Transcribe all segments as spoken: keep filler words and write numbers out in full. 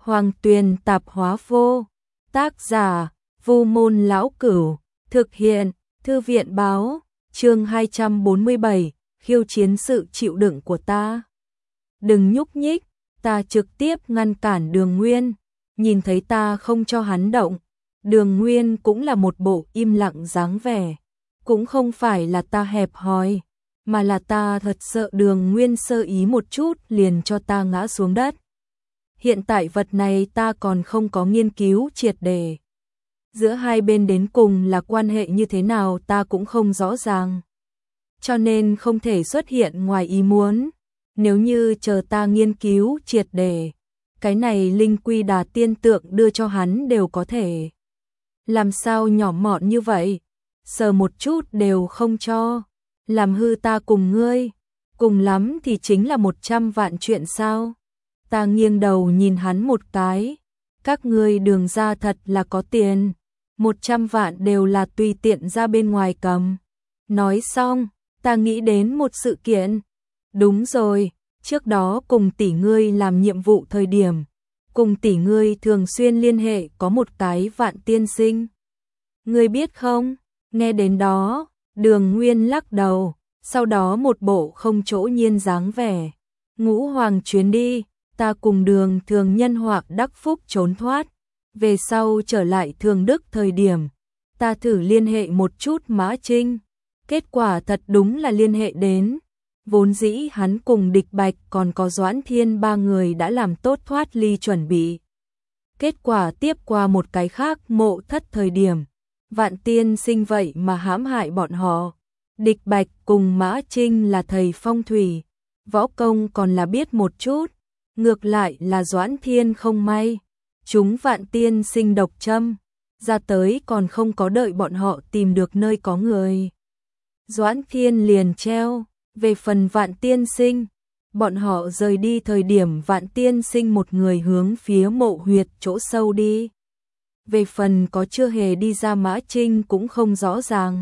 Hoàng Tuyền tạp hóa vô. Tác giả: Vu Môn Lão Cửu. Thực hiện: Thư viện báo. Chương hai trăm bốn mươi bảy, khiêu chiến sự chịu đựng của ta. Đừng nhúc nhích, ta trực tiếp ngăn cản Đường Nguyên. Nhìn thấy ta không cho hắn động, Đường Nguyên cũng là một bộ im lặng dáng vẻ. Cũng không phải là ta hẹp hòi, mà là ta thật sợ Đường Nguyên sơ ý một chút liền cho ta ngã xuống đất. Hiện tại vật này ta còn không có nghiên cứu triệt để. Giữa hai bên đến cùng là quan hệ như thế nào ta cũng không rõ ràng. Cho nên không thể xuất hiện ngoài ý muốn. Nếu như chờ ta nghiên cứu triệt để, cái này linh quy đà tiên tượng đưa cho hắn đều có thể. Làm sao nhỏ mọn như vậy? Sờ một chút đều không cho. Làm hư ta cùng ngươi. Cùng lắm thì chính là một trăm vạn chuyện sao? Ta nghiêng đầu nhìn hắn một cái. Các ngươi Đường ra thật là có tiền. Một trăm vạn đều là tùy tiện ra bên ngoài cầm. Nói xong, ta nghĩ đến một sự kiện. Đúng rồi, trước đó cùng tỷ ngươi làm nhiệm vụ thời điểm, cùng tỷ ngươi thường xuyên liên hệ có một cái Vạn tiên sinh. Ngươi biết không? Nghe đến đó, Đường Nguyên lắc đầu, sau đó một bộ không chỗ nhiên dáng vẻ. Ngũ hoàng chuyến đi, ta cùng Đường thường nhân hoặc đắc phúc trốn thoát. Về sau trở lại Thường Đức thời điểm, ta thử liên hệ một chút Mã Trinh. Kết quả thật đúng là liên hệ đến. Vốn dĩ hắn cùng Địch Bạch còn có Doãn Thiên ba người đã làm tốt thoát ly chuẩn bị. Kết quả tiếp qua một cái khác Mộ Thất thời điểm, Vạn tiên sinh vậy mà hãm hại bọn họ. Địch Bạch cùng Mã Trinh là thầy phong thủy, võ công còn là biết một chút. Ngược lại là Doãn Thiên không may, chúng Vạn tiên sinh độc châm, ra tới còn không có đợi bọn họ tìm được nơi có người. Doãn Thiên liền treo. Về phần Vạn tiên sinh, bọn họ rời đi thời điểm Vạn tiên sinh một người hướng phía mộ huyệt chỗ sâu đi. Về phần có chưa hề đi ra Mã Trinh cũng không rõ ràng.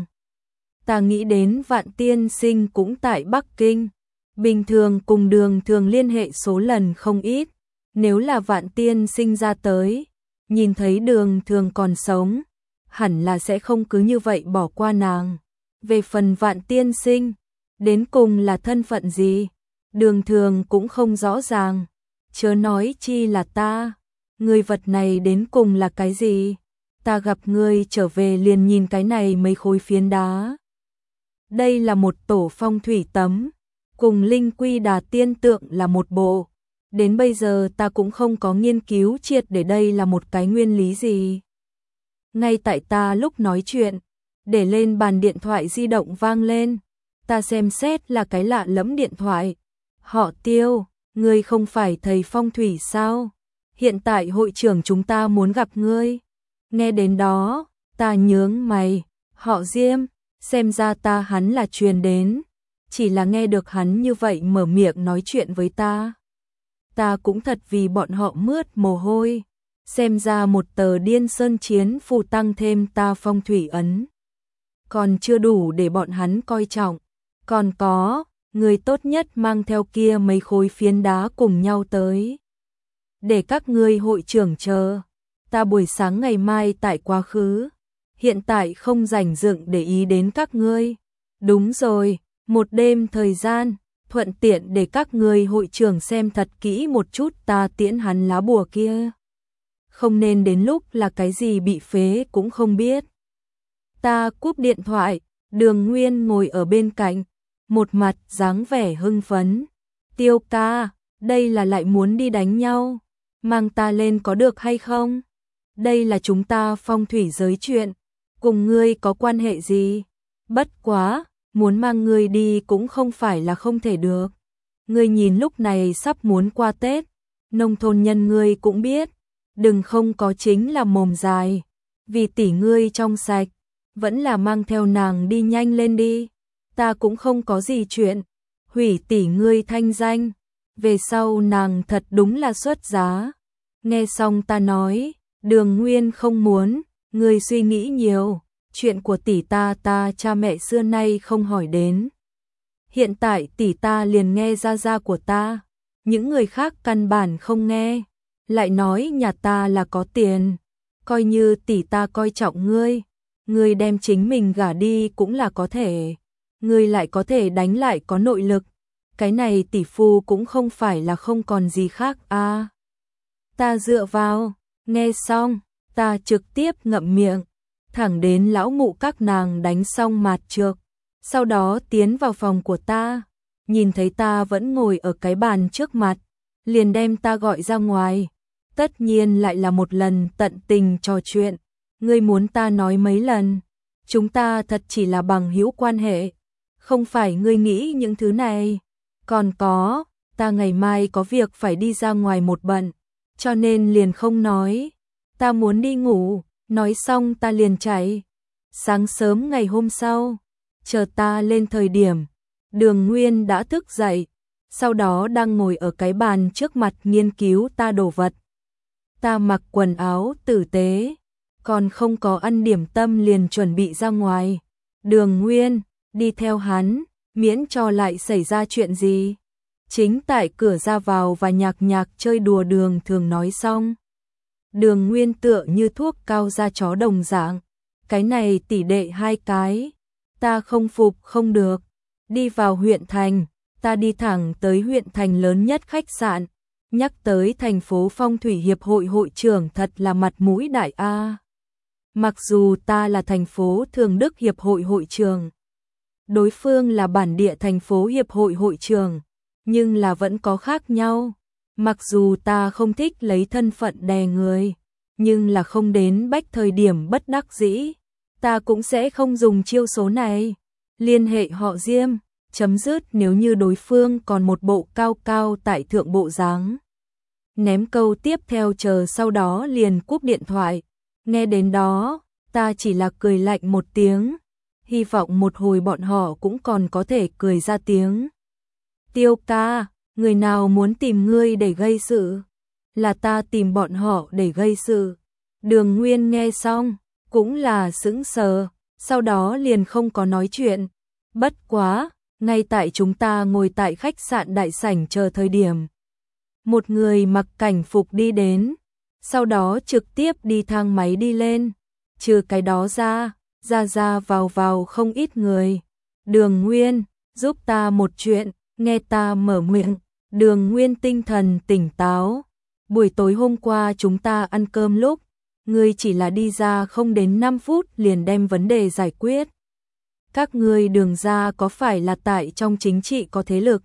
Ta nghĩ đến Vạn tiên sinh cũng tại Bắc Kinh. Bình thường cùng Đường thường liên hệ số lần không ít. Nếu là Vạn tiên sinh ra tới, nhìn thấy Đường thường còn sống, hẳn là sẽ không cứ như vậy bỏ qua nàng. Về phần Vạn tiên sinh, đến cùng là thân phận gì? Đường thường cũng không rõ ràng. Chớ nói chi là ta. Người vật này đến cùng là cái gì? Ta gặp ngươi trở về liền nhìn cái này mấy khối phiến đá. Đây là một tổ phong thủy tấm, cùng linh quy đà tiên tượng là một bộ. Đến bây giờ ta cũng không có nghiên cứu triệt để đây là một cái nguyên lý gì. Ngay tại ta lúc nói chuyện, để lên bàn điện thoại di động vang lên. Ta xem xét là cái lạ lẫm điện thoại. Họ Tiêu, ngươi không phải thầy phong thủy sao? Hiện tại hội trưởng chúng ta muốn gặp ngươi. Nghe đến đó, ta nhướng mày. Họ Diêm, xem ra ta hắn là truyền đến. Chỉ là nghe được hắn như vậy mở miệng nói chuyện với ta. Ta cũng thật vì bọn họ mướt mồ hôi. Xem ra một tờ Điên Sơn Chiến phù tăng thêm ta phong thủy ấn. Còn chưa đủ để bọn hắn coi trọng. Còn có, người tốt nhất mang theo kia mấy khối phiến đá cùng nhau tới. Để các ngươi hội trưởng chờ. Ta buổi sáng ngày mai tại quá khứ. Hiện tại không rảnh rựng để ý đến các ngươi. Đúng rồi, một đêm thời gian, thuận tiện để các ngươi hội trưởng xem thật kỹ một chút ta tiễn hắn lá bùa kia. Không nên đến lúc là cái gì bị phế cũng không biết. Ta cúp điện thoại, Đường Nguyên ngồi ở bên cạnh, một mặt dáng vẻ hưng phấn. Tiêu ca, đây là lại muốn đi đánh nhau, mang ta lên có được hay không? Đây là chúng ta phong thủy giới chuyện, cùng ngươi có quan hệ gì? Bất quá, muốn mang ngươi đi cũng không phải là không thể được. Ngươi nhìn lúc này sắp muốn qua Tết, nông thôn nhân ngươi cũng biết, đừng không có chính là mồm dài, vì tỷ ngươi trong sạch, vẫn là mang theo nàng đi nhanh lên đi. Ta cũng không có gì chuyện, hủy tỷ ngươi thanh danh, về sau nàng thật đúng là xuất giá. Nghe xong ta nói, Đường Nguyên không muốn, ngươi suy nghĩ nhiều, chuyện của tỷ ta ta cha mẹ xưa nay không hỏi đến. Hiện tại tỷ ta liền nghe ra ra của ta, những người khác căn bản không nghe. lại nói nhà ta là có tiền, coi như tỷ ta coi trọng ngươi, ngươi đem chính mình gả đi cũng là có thể, ngươi lại có thể đánh lại có nội lực, cái này tỷ phu cũng không phải là không còn gì khác a. À, ta dựa vào, nghe xong, ta trực tiếp ngậm miệng, thẳng đến lão mụ các nàng đánh xong mạt trược, sau đó tiến vào phòng của ta, nhìn thấy ta vẫn ngồi ở cái bàn trước mặt, liền đem ta gọi ra ngoài, tất nhiên lại là một lần tận tình trò chuyện, ngươi muốn ta nói mấy lần, chúng ta thật chỉ là bằng hữu quan hệ, không phải ngươi nghĩ những thứ này, còn có, ta ngày mai có việc phải đi ra ngoài một bận, cho nên liền không nói, ta muốn đi ngủ, nói xong ta liền chạy. Sáng sớm ngày hôm sau, chờ ta lên thời điểm, Đường Nguyên đã thức dậy, sau đó đang ngồi ở cái bàn trước mặt nghiên cứu ta đồ vật. Ta mặc quần áo tử tế, còn không có ăn điểm tâm liền chuẩn bị ra ngoài. Đường Nguyên, đi theo hắn, miễn cho lại xảy ra chuyện gì. Chính tại cửa ra vào và nhạc nhạc chơi đùa Đường Thường nói xong. Đường Nguyên tựa như thuốc cao da chó đồng dạng, cái này tỷ đệ hai cái, ta không phục không được. Đi vào huyện thành, ta đi thẳng tới huyện thành lớn nhất khách sạn, nhắc tới thành phố Phong thủy hiệp hội hội trưởng thật là mặt mũi đại a. Mặc dù ta là thành phố Thường Đức hiệp hội hội trưởng, đối phương là bản địa thành phố hiệp hội hội trưởng, nhưng là vẫn có khác nhau. Mặc dù ta không thích lấy thân phận đè người, nhưng là không đến bách thời điểm bất đắc dĩ, ta cũng sẽ không dùng chiêu số này. Liên hệ họ Diêm, chấm dứt nếu như đối phương còn một bộ cao cao tại thượng bộ dáng. Ném câu tiếp theo chờ sau đó liền cúp điện thoại. Nghe đến đó, ta chỉ là cười lạnh một tiếng, hy vọng một hồi bọn họ cũng còn có thể cười ra tiếng. Tiêu ca, người nào muốn tìm ngươi để gây sự? Là ta tìm bọn họ để gây sự. Đường Nguyên nghe xong, cũng là sững sờ, sau đó liền không có nói chuyện. Bất quá, ngay tại chúng ta ngồi tại khách sạn đại sảnh chờ thời điểm. Một người mặc cảnh phục đi đến, sau đó trực tiếp đi thang máy đi lên. Trừ cái đó ra, ra ra vào vào không ít người. Đường Nguyên, giúp ta một chuyện, nghe ta mở miệng. Đường Nguyên tinh thần tỉnh táo. Buổi tối hôm qua chúng ta ăn cơm lúc, ngươi chỉ là đi ra không đến năm phút liền đem vấn đề giải quyết. Các ngươi Đường gia có phải là tại trong chính trị có thế lực?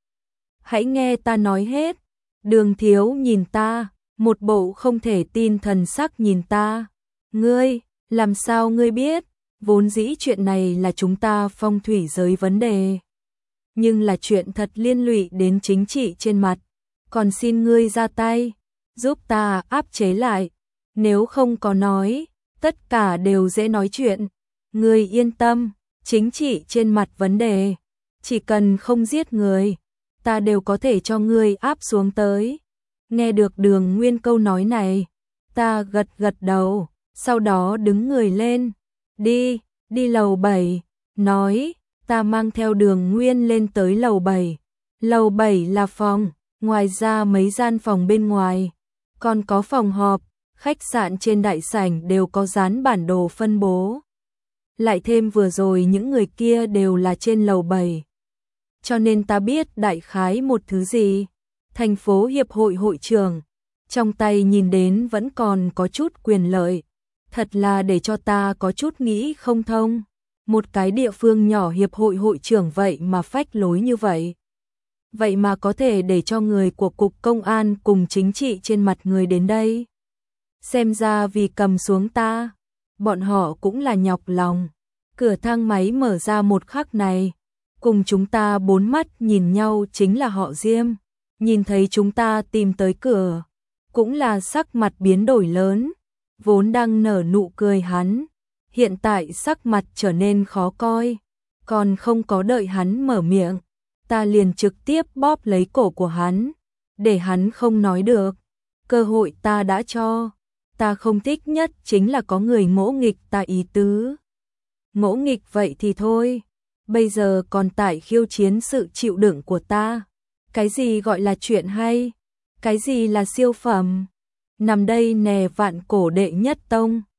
Hãy nghe ta nói hết. Đường Thiếu nhìn ta, một bộ không thể tin thần sắc nhìn ta. Ngươi, làm sao ngươi biết? Vốn dĩ chuyện này là chúng ta phong thủy giới vấn đề. Nhưng là chuyện thật liên lụy đến chính trị trên mặt. Còn xin ngươi ra tay, giúp ta áp chế lại. Nếu không có nói, tất cả đều dễ nói chuyện. Ngươi yên tâm, chính trị trên mặt vấn đề. Chỉ cần không giết người, ta đều có thể cho ngươi áp xuống tới. Nghe được Đường Nguyên câu nói này, ta gật gật đầu, sau đó đứng người lên. Đi, đi lầu bảy, nói, ta mang theo Đường Nguyên lên tới lầu bảy. Lầu bảy là phòng, ngoài ra mấy gian phòng bên ngoài, còn có phòng họp, khách sạn trên đại sảnh đều có dán bản đồ phân bố. Lại thêm vừa rồi những người kia đều là trên lầu bảy. Cho nên ta biết đại khái một thứ gì. Thành phố hiệp hội hội trưởng, trong tay nhìn đến vẫn còn có chút quyền lợi. Thật là để cho ta có chút nghĩ không thông. Một cái địa phương nhỏ hiệp hội hội trưởng vậy mà phách lối như vậy. Vậy mà có thể để cho người của cục công an cùng chính trị trên mặt người đến đây. Xem ra vì cầm xuống ta, bọn họ cũng là nhọc lòng. Cửa thang máy mở ra một khắc này, cùng chúng ta bốn mắt nhìn nhau chính là họ Diêm. Nhìn thấy chúng ta tìm tới cửa, cũng là sắc mặt biến đổi lớn, vốn đang nở nụ cười hắn, hiện tại sắc mặt trở nên khó coi, còn không có đợi hắn mở miệng, ta liền trực tiếp bóp lấy cổ của hắn, để hắn không nói được. Cơ hội ta đã cho, ta không thích nhất chính là có người ngỗ nghịch ta ý tứ. Ngỗ nghịch vậy thì thôi, bây giờ còn tại khiêu chiến sự chịu đựng của ta. Cái gì gọi là chuyện hay? Cái gì là siêu phẩm? Nằm đây nè vạn cổ đệ nhất tông.